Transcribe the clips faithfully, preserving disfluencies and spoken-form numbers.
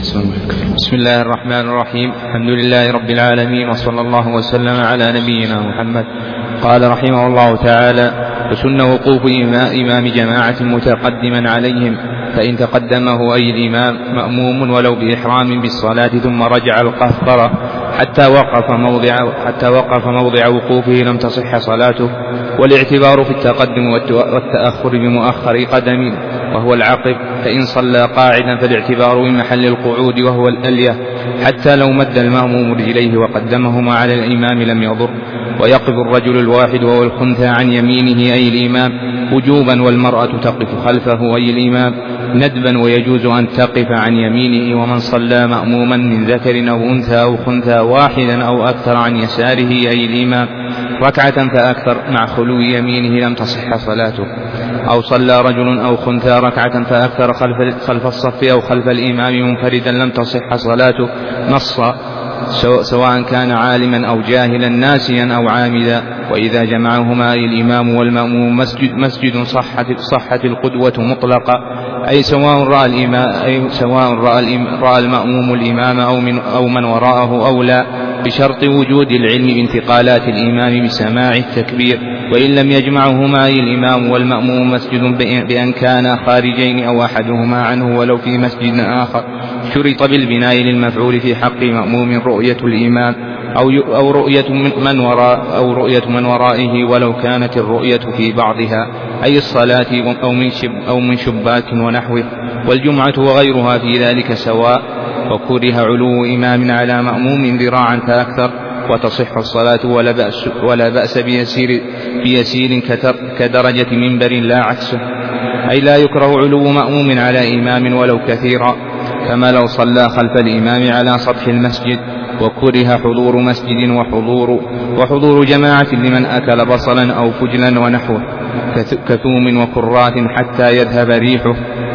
بسم الله الرحمن الرحيم. الحمد لله رب العالمين، وصلى الله وسلم على نبينا محمد. قال رحمه الله تعالى: وسن وقوف إمام جماعة متقدما عليهم، فإن تقدمه أي الإمام مأموم ولو بإحرام بالصلاة ثم رجع القهقرة حتى وقف موضع حتى وقف موضع وقوفه لم تصح صلاته. والاعتبار في التقدم والتأخر بمؤخر قدم وهو العقب، فإن صلى قاعدا فالاعتبار بمحل القعود وهو الألية، حتى لو مد المأموم رجليه وقدمهما على الإمام لم يضر. ويقف الرجل الواحد وهو الخنثى عن يمينه أي الإمام وجوبا، والمرأة تقف خلفه أي الإمام ندبا، ويجوز أن تقف عن يمينه. ومن صلى مأموما من ذكر أو أنثى أو خنثى واحدا أو أكثر عن يساره أي الإمام ركعة فأكثر مع خلو يمينه لم تصح صلاته. أو صلى رجل أو خنثى ركعة فأكثر خلف, خلف الصف أو خلف الإمام منفردا لم تصح صلاته نصا، سواء كان عالما أو جاهلا ناسيا أو عامدا. وإذا جمعهما أي الإمام والمأموم مسجد, مسجد صحت, صحت القدوة مطلقة، أي سواء رأى, الإمام أي سواء رأى, رأى المأموم الإمام أو من, أو من وراءه أو لا، بشرط وجود العلم بانتقالات الإمام بسماع التكبير. وإن لم يجمعهما أي الإمام والمأموم مسجد بأن كان خارجين أو أحدهما عنه ولو في مسجد آخر، شرط بالبناء للمفعول في حق مأموم رؤية الإمام أو أو رؤية من وراء أو رؤية من ورائه ولو كانت الرؤية في بعضها، أي الصلاة أو من شب أو من شباك ونحوه. والجمعة وغيرها في ذلك سواء. وكره علو إمام على مأموم ذراعا فأكثر وتصح الصلاة ولا بأس, ولا بأس بيسير, بيسير كدرجة منبر لا عكسه، أي لا يكره علو مأموم على إمام ولو كثيرا، كما لو صلى خلف الإمام على سطح المسجد. وكره حضور مسجد وحضور, وحضور جماعة لمن أكل بصلا أو فجلا ونحوه كثوم وكرات حتى يذهب ريحه.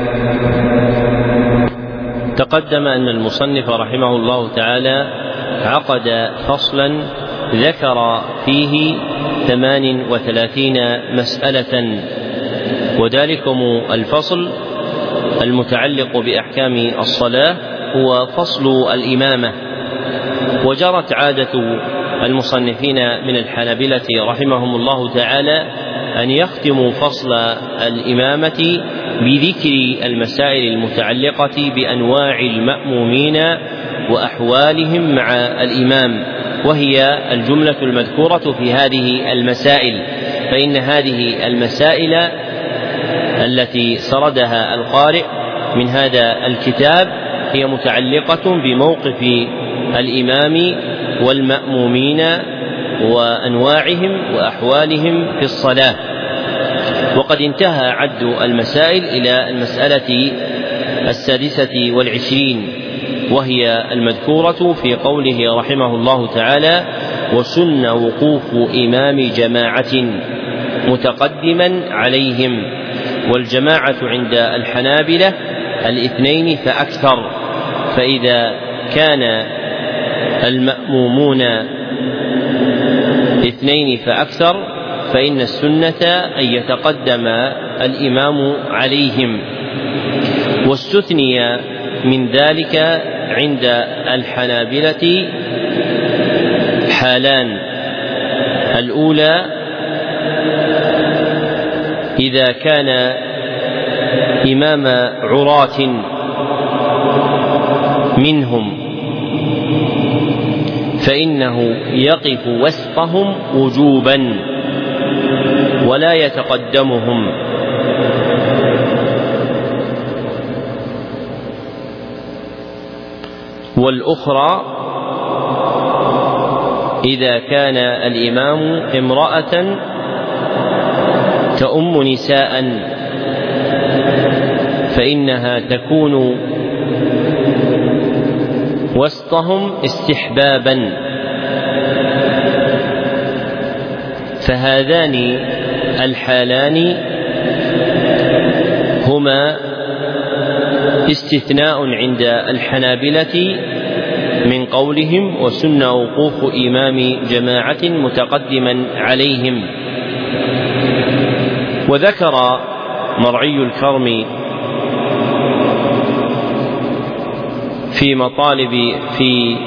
تقدم أن المصنف رحمه الله تعالى عقد فصلا ذكر فيه ثمان وثلاثين مسألة، وذلكم الفصل المتعلق بأحكام الصلاة هو فصل الإمامة. وجرت عادة المصنفين من الحنابلة رحمهم الله تعالى أن يختموا فصل الإمامة بذكر المسائل المتعلقة بأنواع المأمومين وأحوالهم مع الإمام، وهي الجملة المذكورة في هذه المسائل. فإن هذه المسائل التي سردها القارئ من هذا الكتاب هي متعلقة بموقف الإمام والمأمومين وأنواعهم وأحوالهم في الصلاة. وقد انتهى عد المسائل إلى المسألة السادسة والعشرين، وهي المذكورة في قوله رحمه الله تعالى: وسن وقوف إمام جماعة متقدما عليهم. والجماعة عند الحنابلة الاثنين فأكثر، فإذا كان المأمومون اثنين فأكثر فإن السنة أن يتقدم الإمام عليهم. واستثني من ذلك عند الحنابلة حالان: الأولى إذا كان إمام عراة منهم فإنه يقف وسطهم وجوبا ولا يتقدمهم. والأخرى إذا كان الإمام امرأة تؤم نساء فإنها تكون وسطهم استحبابا. فهذان الحالان هما استثناء عند الحنابلة من قولهم: وسن وقوف إمام جماعة متقدما عليهم. وذكر مرعي الكرم في مطالب في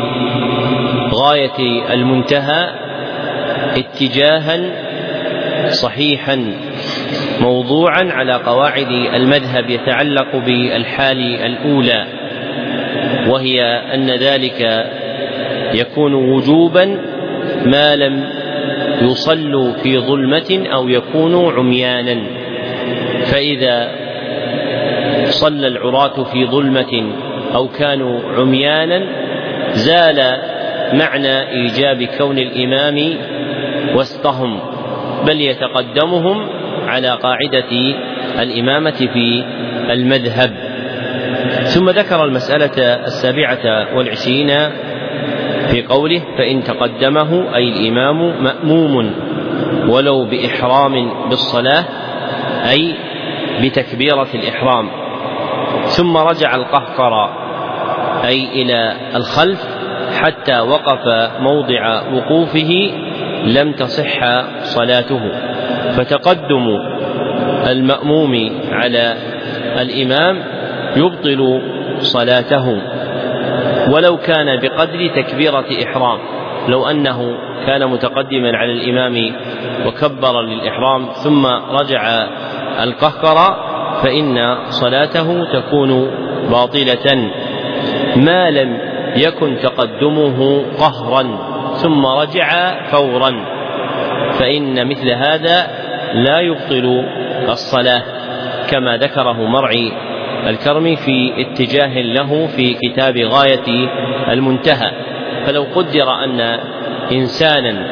غاية المنتهى اتجاها صحيحا موضوعا على قواعد المذهب يتعلق بالحال الأولى، وهي أن ذلك يكون وجوبا ما لم يصلوا في ظلمة أو يكونوا عميانا. فإذا صلى العراة في ظلمة أو كانوا عميانا زال معنى إيجاب كون الإمام وسطهم، بل يتقدمهم على قاعدة الإمامة في المذهب. ثم ذكر المسألة السابعة والعشرين في قوله: فإن تقدمه أي الإمام مأموم ولو بإحرام بالصلاة، أي بتكبيرة الإحرام، ثم رجع القهقرى أي إلى الخلف حتى وقف موضع وقوفه لم تصح صلاته، فتقدم المأموم على الإمام يبطل صلاته ولو كان بقدر تكبيرة إحرام. لو أنه كان متقدما على الإمام وكبر للإحرام ثم رجع القهقرى فإن صلاته تكون باطلة ما لم يكن تقدمه قهرا ثم رجع فورا، فإن مثل هذا لا يبطل الصلاة، كما ذكره مرعي الكرمي في اتجاه له في كتاب غاية المنتهى. فلو قدر أن إنسانا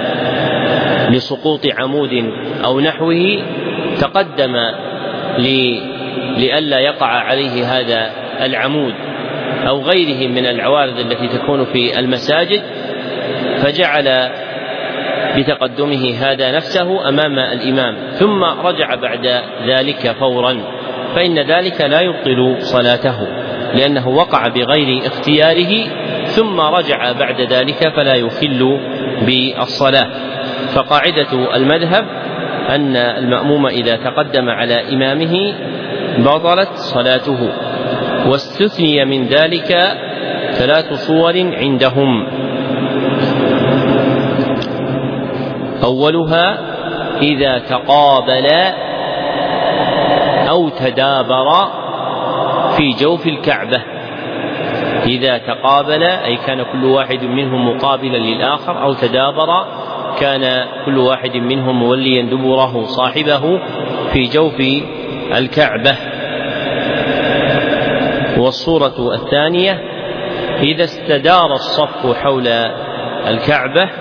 لسقوط عمود أو نحوه تقدم لئلا يقع عليه هذا العمود أو غيره من العوارض التي تكون في المساجد، فجعل بتقدمه هذا نفسه أمام الإمام ثم رجع بعد ذلك فورا، فإن ذلك لا يبطل صلاته، لأنه وقع بغير اختياره ثم رجع بعد ذلك فلا يخل بالصلاة. فقاعدة المذهب أن المأموم إذا تقدم على إمامه بطلت صلاته. واستثني من ذلك ثلاث صور عندهم: أولها إذا تقابل أو تدابر في جوف الكعبة. إذا تقابل أي كان كل واحد منهم مقابلا للآخر، أو تدابر كان كل واحد منهم موليا دبره صاحبه في جوف الكعبة. والصورة الثانية إذا استدار الصف حول الكعبة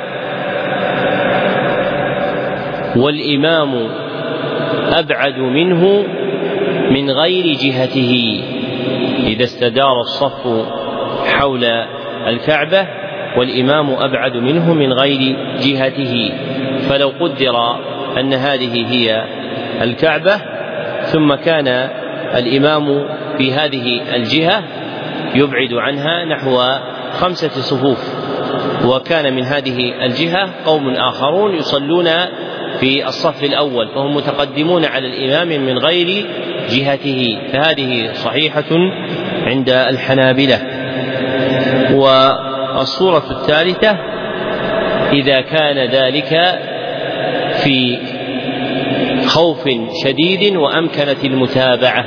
والإمام أبعد منه من غير جهته. إذا استدار الصف حول الكعبة والإمام أبعد منه من غير جهته، فلو قدر أن هذه هي الكعبة ثم كان الإمام في هذه الجهة يبعد عنها نحو خمسة صفوف، وكان من هذه الجهة قوم آخرون يصلون في الصف الأول فهم متقدمون على الإمام من غير جهته، فهذه صحيحة عند الحنابلة. والصورة الثالثة إذا كان ذلك في خوف شديد وأمكنت المتابعة،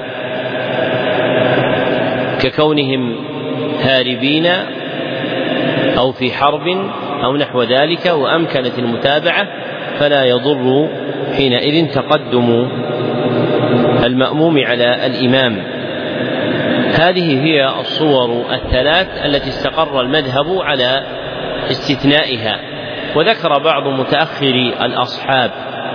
ككونهم هاربين أو في حرب أو نحو ذلك وأمكنت المتابعة، فلا يضر حينئذ تقدم المأموم على الإمام. هذه هي الصور الثلاث التي استقر المذهب على استثنائها. وذكر بعض متأخري الأصحاب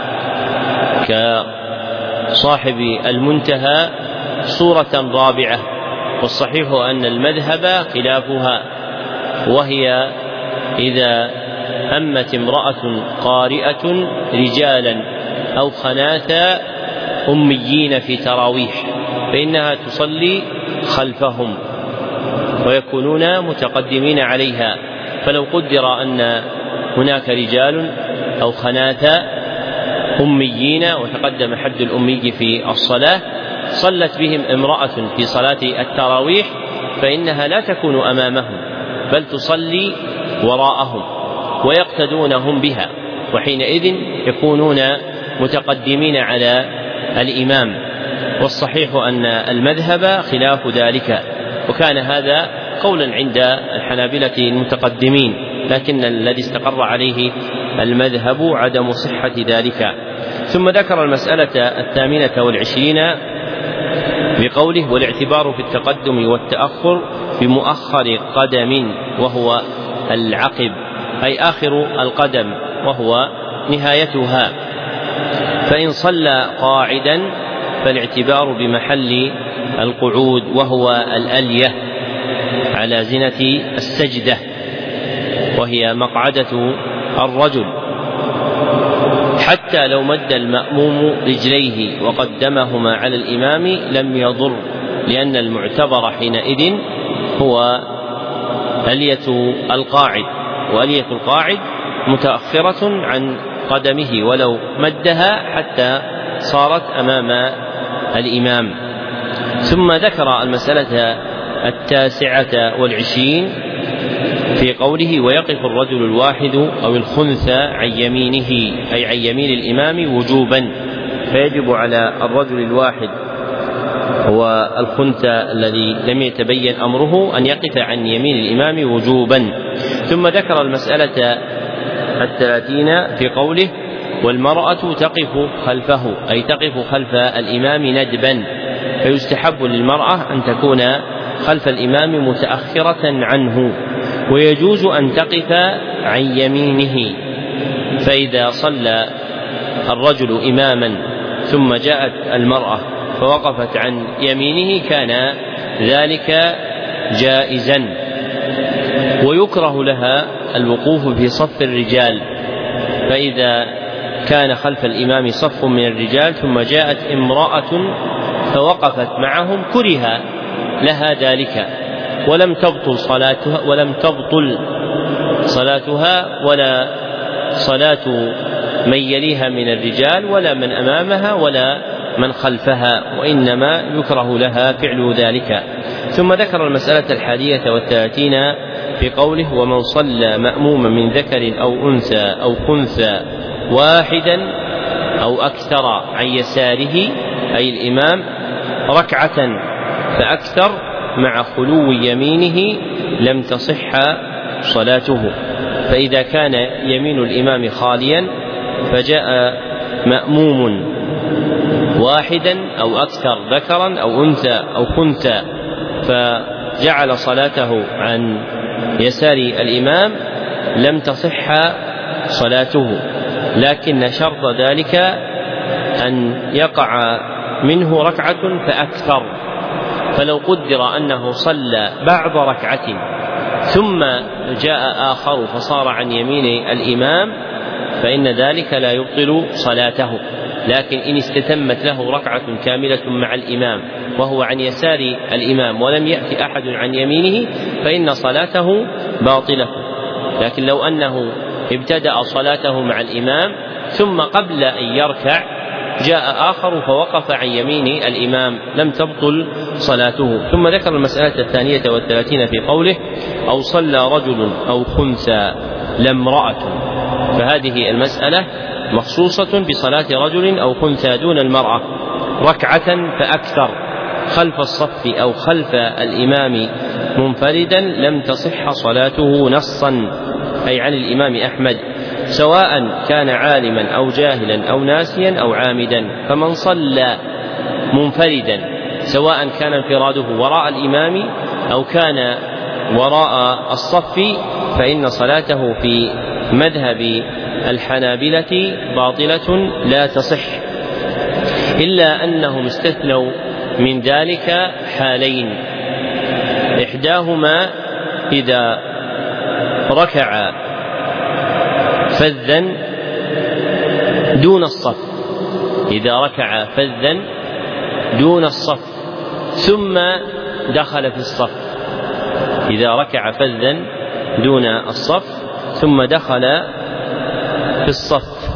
كصاحب المنتهى صورة رابعة، والصحيح أن المذهب خلافها، وهي إذا أمت امرأة قارئة رجالا أو خناثا أميين في تراويح فإنها تصلي خلفهم ويكونون متقدمين عليها. فلو قدر أن هناك رجال أو خناثا أميين وتقدم حد الأمي في الصلاة، صلت بهم امرأة في صلاة التراويح فإنها لا تكون أمامهم بل تصلي وراءهم ويقتدونهم بها، وحينئذ يكونون متقدمين على الإمام. والصحيح أن المذهب خلاف ذلك، وكان هذا قولا عند الحنابلة المتقدمين، لكن الذي استقر عليه المذهب عدم صحة ذلك. ثم ذكر المسألة الثامنة والعشرين بقوله: والاعتبار في التقدم والتأخر بمؤخر قدم وهو العقب، أي آخر القدم وهو نهايتها. فإن صلى قاعدا فالاعتبار بمحل القعود وهو الألية على زنة السجدة، وهي مقعدة الرجل، حتى لو مد المأموم رجليه وقدمهما على الإمام لم يضر، لأن المعتبر حينئذ هو ألية القاعد، وألية القاعد متأخرة عن قدمه ولو مدها حتى صارت أمام الإمام. ثم ذكر المسألة التاسعة والعشرين في قوله: ويقف الرجل الواحد أو الخنثى عن يمينه، أي عن يمين الإمام وجوبا، فيجب على الرجل الواحد هو الخنثى الذي لم يتبين أمره أن يقف عن يمين الإمام وجوبا. ثم ذكر المسألة الثلاثين في قوله: والمرأة تقف خلفه، أي تقف خلف الإمام ندبا، فيستحب للمرأة أن تكون خلف الإمام متأخرة عنه، ويجوز أن تقف عن يمينه. فإذا صلى الرجل إماما ثم جاءت المرأة فوقفت عن يمينه كان ذلك جائزا. ويكره لها الوقوف في صف الرجال، فإذا كان خلف الإمام صف من الرجال ثم جاءت امرأة فوقفت معهم كره لها ذلك، ولم تبطل صلاتها ولم تبطل صلاتها ولا صلاة من يليها من الرجال ولا من أمامها ولا من خلفها، وإنما يكره لها فعل ذلك. ثم ذكر المسألة الحادية والثلاثين في قوله: ومن صلى مأموما من ذكر أو أنثى أو خنثى واحدا أو أكثر عن يساره، أي الإمام، ركعة فأكثر مع خلو يمينه لم تصح صلاته. فإذا كان يمين الإمام خاليا فجاء مأموم واحدا أو أكثر ذكرا أو أنثى أو خنثى فجعل صلاته عن يسار الإمام لم تصح صلاته، لكن شرط ذلك أن يقع منه ركعة فأكثر. فلو قدر أنه صلى بعض ركعة ثم جاء آخر فصار عن يمين الإمام فإن ذلك لا يبطل صلاته، لكن إن استتمت له ركعة كاملة مع الإمام وهو عن يسار الإمام ولم يأتي أحد عن يمينه فإن صلاته باطلة. لكن لو أنه ابتدأ صلاته مع الإمام ثم قبل أن يركع جاء آخر فوقف عن يمين الإمام لم تبطل صلاته. ثم ذكر المسألة الثانية والثلاثين في قوله: أو صلى رجل أو خنثى لا امرأة، فهذه المسألة مخصوصة بصلاة رجل أو خنثى دون المرأة، ركعة فأكثر خلف الصف أو خلف الإمام منفردا لم تصح صلاته نصا، أي عن الإمام أحمد، سواء كان عالما أو جاهلا أو ناسيا أو عامدا. فمن صلى منفردا سواء كان انفراده وراء الإمام أو كان وراء الصف فإن صلاته في مذهب الحنابلة باطلة لا تصح، إلا أنهم استثنوا من ذلك حالين: إحداهما إذا ركع فذا دون الصف، إذا ركع فذا دون الصف ثم دخل في الصف، إذا ركع فذا دون الصف ثم دخل في الصف.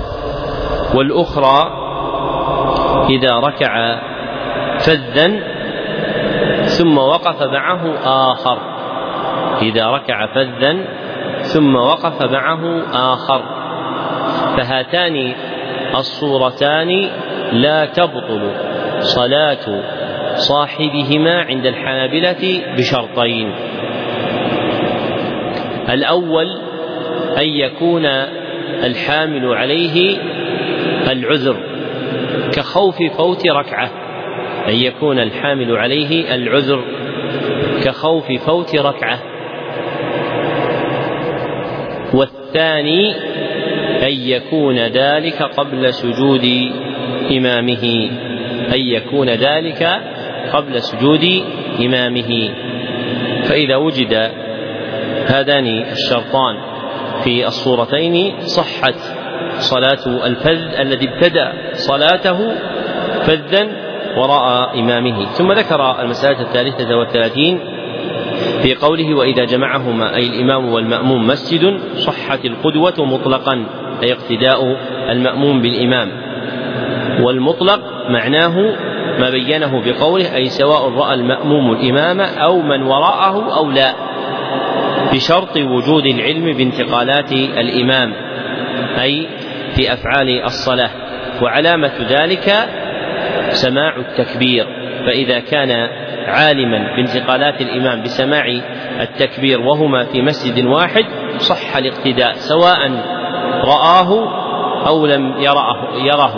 والأخرى إذا ركع فذا ثم وقف معه آخر، إذا ركع فذا ثم وقف معه آخر، فهاتان الصورتان لا تبطل صلاة صاحبهما عند الحنابلة بشرطين: الأول أن يكون الحامل عليه العذر كخوف فوت ركعة، أن يكون الحامل عليه العذر كخوف فوت ركعة. والثاني أن يكون ذلك قبل سجود إمامه، أن يكون ذلك قبل سجود إمامه. فإذا وجد هذان الشرطان في الصورتين صحت صلاة الفذ الذي ابتدأ صلاته فذا وراء إمامه. ثم ذكر المسألة الثالثة والثلاثين في قوله: وإذا جمعهما أي الإمام والمأموم مسجد صحت القدوة مطلقا، أي اقتداء المأموم بالإمام. والمطلق معناه ما بينه بقوله: أي سواء رأى المأموم الإمام أو من وراءه أو لا، بشرط وجود العلم بانتقالات الإمام، أي في أفعال الصلاة. وعلامة ذلك سماع التكبير، فإذا كان عالما بانتقالات الإمام بسماع التكبير وهما في مسجد واحد صح الاقتداء، سواء رآه أو لم يره, يره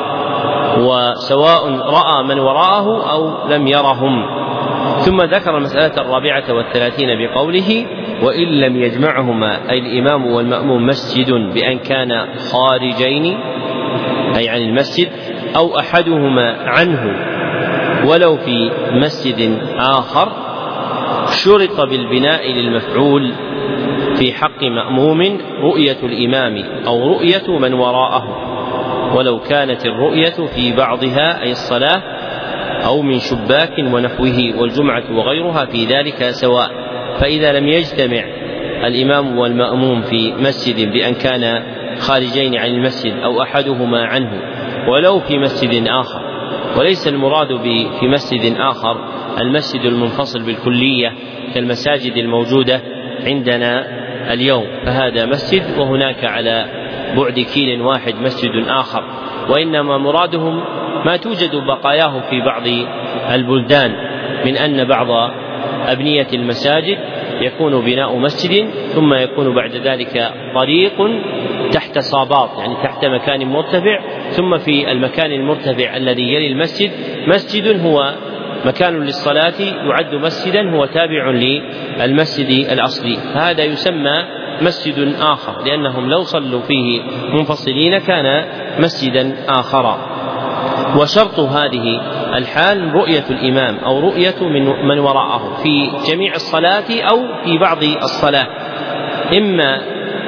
وسواء رأى من وراءه أو لم يرهم. ثم ذكر المسألة الرابعة والثلاثين بقوله: وإن لم يجمعهما أي الإمام والمأموم مسجد بأن كان خارجين أي عن المسجد أو أحدهما عنه ولو في مسجد آخر، شرط بالبناء للمفعول في حق مأموم رؤية الإمام أو رؤية من وراءه، ولو كانت الرؤية في بعضها أي الصلاة أو من شباك ونحوه، والجمعة وغيرها في ذلك سواء. فإذا لم يجتمع الإمام والمأموم في مسجد بأن كان خارجين عن المسجد أو أحدهما عنه ولو في مسجد آخر، وليس المراد في مسجد آخر المسجد المنفصل بالكلية كالمساجد الموجودة عندنا اليوم، فهذا مسجد وهناك على بعد كيل واحد مسجد آخر، وإنما مرادهم ما توجد بقاياه في بعض البلدان من أن بعض أبنية المساجد يكون بناء مسجد ثم يكون بعد ذلك طريق تحت صابات، يعني تحت مكان مرتفع، ثم في المكان المرتفع الذي يلي المسجد مسجد هو مكان للصلاة يعد مسجدا هو تابع للمسجد الأصلي، فهذا يسمى مسجد آخر، لأنهم لو صلوا فيه منفصلين كان مسجدا آخر. وشرط هذه الحال رؤية الإمام أو رؤية من, من وراءه في جميع الصلاة أو في بعض الصلاة، إما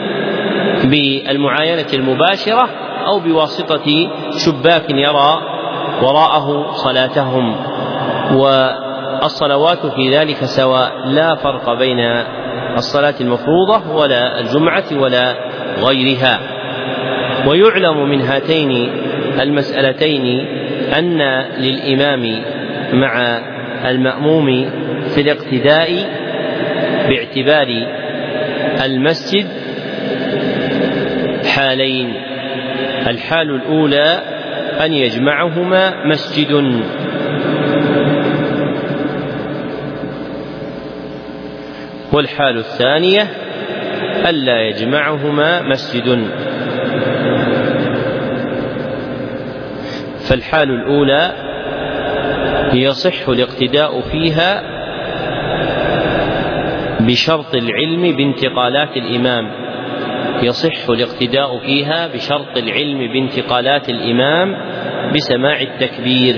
بالمعاينة المباشرة أو بواسطة شباك يرى وراءه صلاتهم. والصلوات في ذلك سواء، لا فرق بين الصلاة المفروضة ولا الجمعة ولا غيرها. ويعلم من هاتين المسألتين أن للإمام مع المأموم في الاقتداء باعتبار المسجد حالين: الحال الأولى أن يجمعهما مسجد، والحال الثانية ألا يجمعهما مسجد. فالحال الأولى يصح الاقتداء فيها بشرط العلم بانتقالات الإمام، يصح الاقتداء فيها بشرط العلم بانتقالات الإمام بسماع التكبير.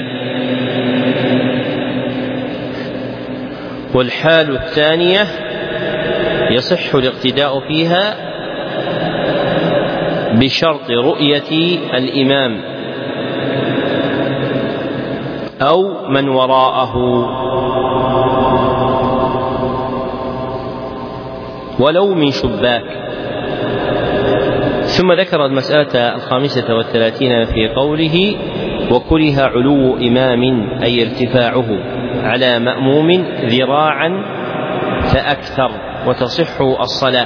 والحال الثانية يصح الاقتداء فيها بشرط رؤية الإمام أو من وراءه ولو من شباك. ثم ذكر المسألة الخامسة والثلاثين في قوله: وكره علو إمام أي ارتفاعه، على مأموم ذراعا فأكثر وتصح الصلاة.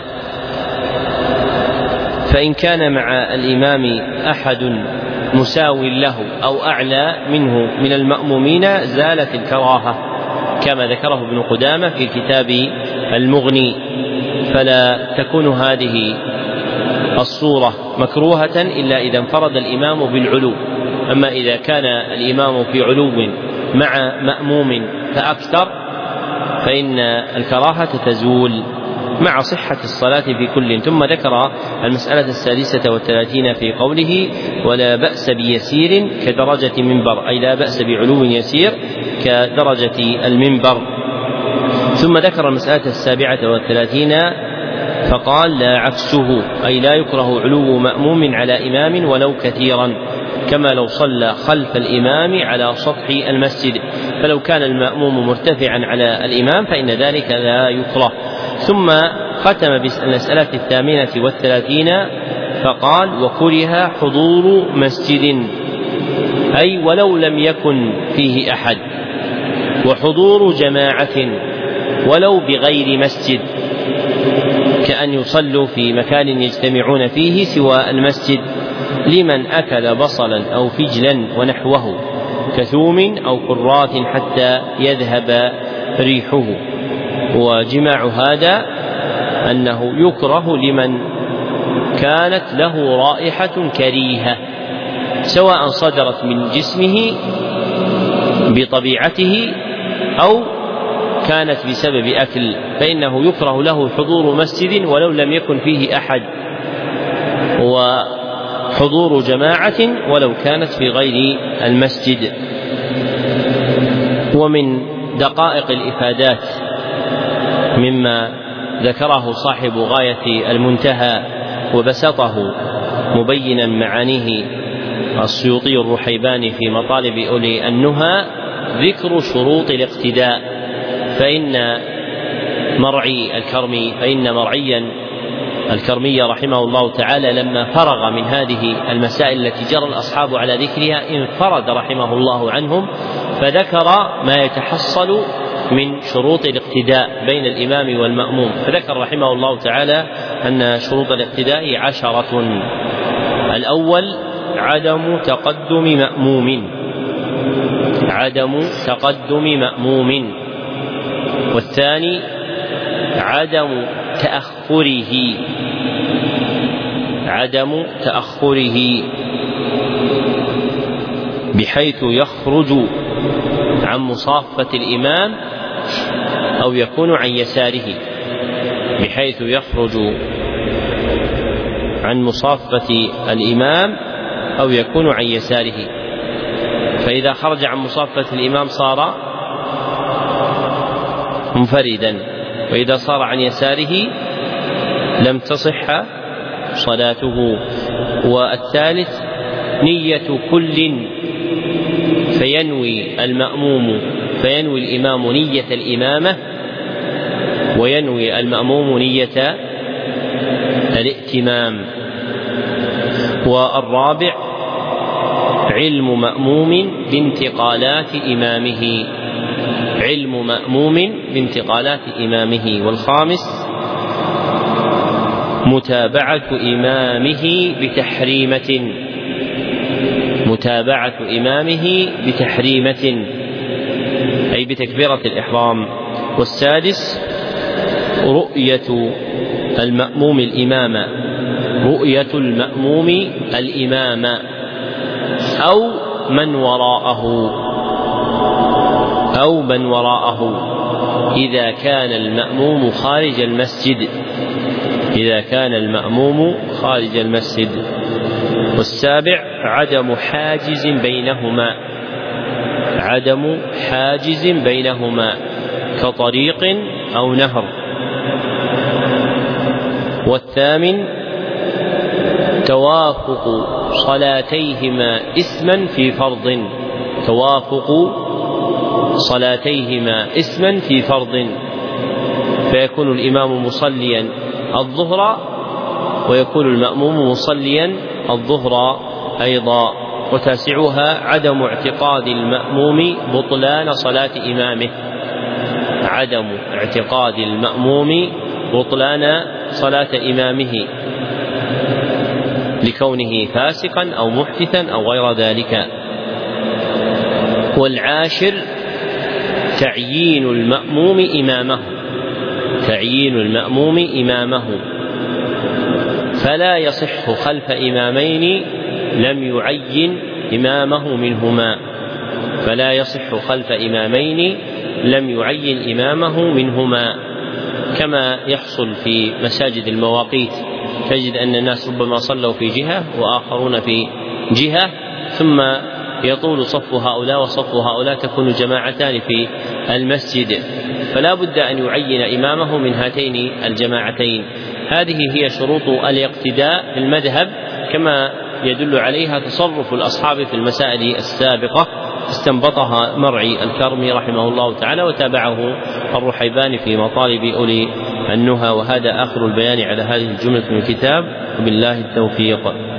فإن كان مع الإمام أحد مساو له أو أعلى منه من المأمومين زالت الكراهة، كما ذكره ابن قدامة في كتاب المغني، فلا تكون هذه الصورة مكروهة إلا إذا انفرد الإمام بالعلو. أما إذا كان الإمام في علو مع مأموم فأكثر فإن الكراهة تزول مع صحة الصلاة في كل. ثم ذكر المسألة السادسة والثلاثين في قوله ولا بأس بيسير كدرجة منبر، أي لا بأس بعلو يسير كدرجة المنبر. ثم ذكر المسألة السابعة والثلاثين فقال لا عكسه، أي لا يكره علو مأموم على إمام ولو كثيرا، كما لو صلى خلف الإمام على سطح المسجد، فلو كان المأموم مرتفعا على الإمام فإن ذلك لا يكره. ثم ختم بالمسألة الثامنة والثلاثين فقال وكره حضور مسجد، أي ولو لم يكن فيه أحد، وحضور جماعة ولو بغير مسجد، كأن يصلوا في مكان يجتمعون فيه سوى المسجد، لمن أكل بصلا أو فجلا ونحوه كثوم أو كرات حتى يذهب ريحه. وجماع هذا أنه يكره لمن كانت له رائحة كريهة، سواء صدرت من جسمه بطبيعته أو كانت بسبب أكل، فإنه يكره له حضور مسجد ولو لم يكن فيه أحد، وحضور جماعة ولو كانت في غير المسجد. ومن دقائق الإفادات مما ذكره صاحب غاية المنتهى وبسطه مبينا معانيه السيوطي الرحيباني في مطالب أولي النهى ذكر شروط الاقتداء. فإن مرعي الكرمي فإن مرعيا الكرمي رحمه الله تعالى لما فرغ من هذه المسائل التي جرى الأصحاب على ذكرها انفرد رحمه الله عنهم، فذكر ما يتحصل من شروط الاقتداء بين الإمام والمأموم. فذكر رحمه الله تعالى أن شروط الاقتداء عشرة: الأول عدم تقدم مأموم عدم تقدم مأموم والثاني عدم تأخره عدم تأخره بحيث يخرج عن مصافة الإمام أو يكون عن يساره بحيث يخرج عن مصافة الإمام أو يكون عن يساره. فإذا خرج عن مصافة الإمام صار منفردا، وإذا صار عن يساره لم تصح صلاته. والثالث نية كل، فينوي المأموم فينوي الإمام نية الإمامة وينوي المأموم نية الائتمام. والرابع علم مأموم بانتقالات إمامه علم مأموم بانتقالات إمامه والخامس متابعة إمامه بتحريمة متابعة إمامه بتحريمة أي بتكبيرة الإحرام. والسادس رؤية المأموم الإمام رؤية المأموم الإمام أو من وراءه أو من وراءه إذا كان المأموم خارج المسجد إذا كان المأموم خارج المسجد. والسابع عدم حاجز بينهما عدم حاجز بينهما كطريق أو نهر. والثامن توافق صلاتيهما اسما في فرض توافق صلاتيهما اسما في فرض، فيكون الإمام مصليا الظهر ويكون المأموم مصليا الظهر أيضا. وتاسعها عدم اعتقاد المأموم بطلان صلاة إمامه، عدم اعتقاد المأموم بطلان صلاة إمامه لكونه فاسقا أو محدثا أو غير ذلك. والعاشر تعيين المأموم إمامه، تعيين المأموم إمامه، فلا يصح خلف إمامين لم يعين إمامه منهما، فلا يصح خلف إمامين لم يعين إمامه منهما، كما يحصل في مساجد المواقيت، تجد أن الناس ربما صلوا في جهة وآخرون في جهة، ثم يطول صف هؤلاء وصف هؤلاء، تكون جماعتان في المسجد، فلا بد أن يعين إمامه من هاتين الجماعتين. هذه هي شروط الاقتداء في المذهب، كما يدل عليها تصرف الأصحاب في المسائل السابقة، استنبطها مرعي الكرمي رحمه الله تعالى، وتابعه الرحيباني في مطالب أولي النهى. وهذا آخر البيان على هذه الجملة من الكتاب، وبالله التوفيق.